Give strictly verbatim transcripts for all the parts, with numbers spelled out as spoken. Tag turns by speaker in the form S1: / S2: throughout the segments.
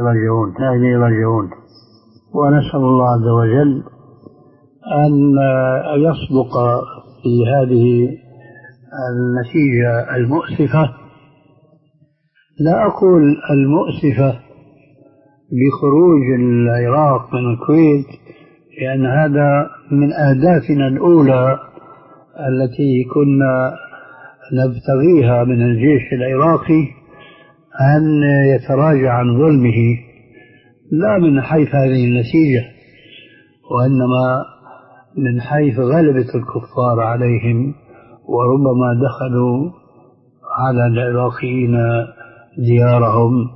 S1: راجعون إنا إليه راجعون. ونسأل الله عز وجل أن يصدق في هذه النتيجة المؤسفة، لا أقول المؤسفة بخروج العراق من الكويت، لأن هذا من أهدافنا الأولى التي كنا نبتغيها من الجيش العراقي، أن يتراجع عن ظلمه، لا من حيث هذه النتيجة، وإنما من حيث غلبة الكفار عليهم، وربما دخلوا على العراقيين ديارهم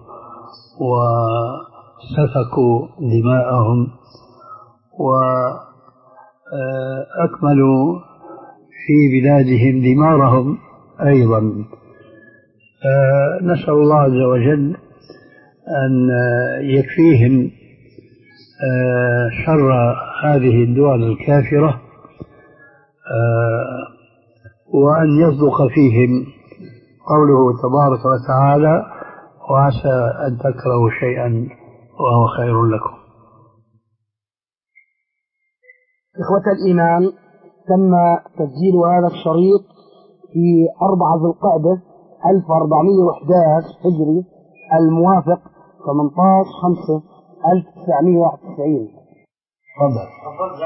S1: وسفكوا دماءهم وأكملوا في بلادهم دمارهم أيضا. نسأل الله عز وجل أن يكفيهم شر هذه الدول الكافرة، وأن يصدق فيهم قوله تبارك وتعالى: وعسى أن تكرهوا شيئا وهو خير لكم.
S2: إخوة الإيمان، تم تسجيل هذا الشريط في أربعة ذي القعدة ألف وأربعمائة وأحد عشر هجري، الموافق ثمانية عشر خمسة ألف وتسعمائة وواحد وتسعين. تفضل.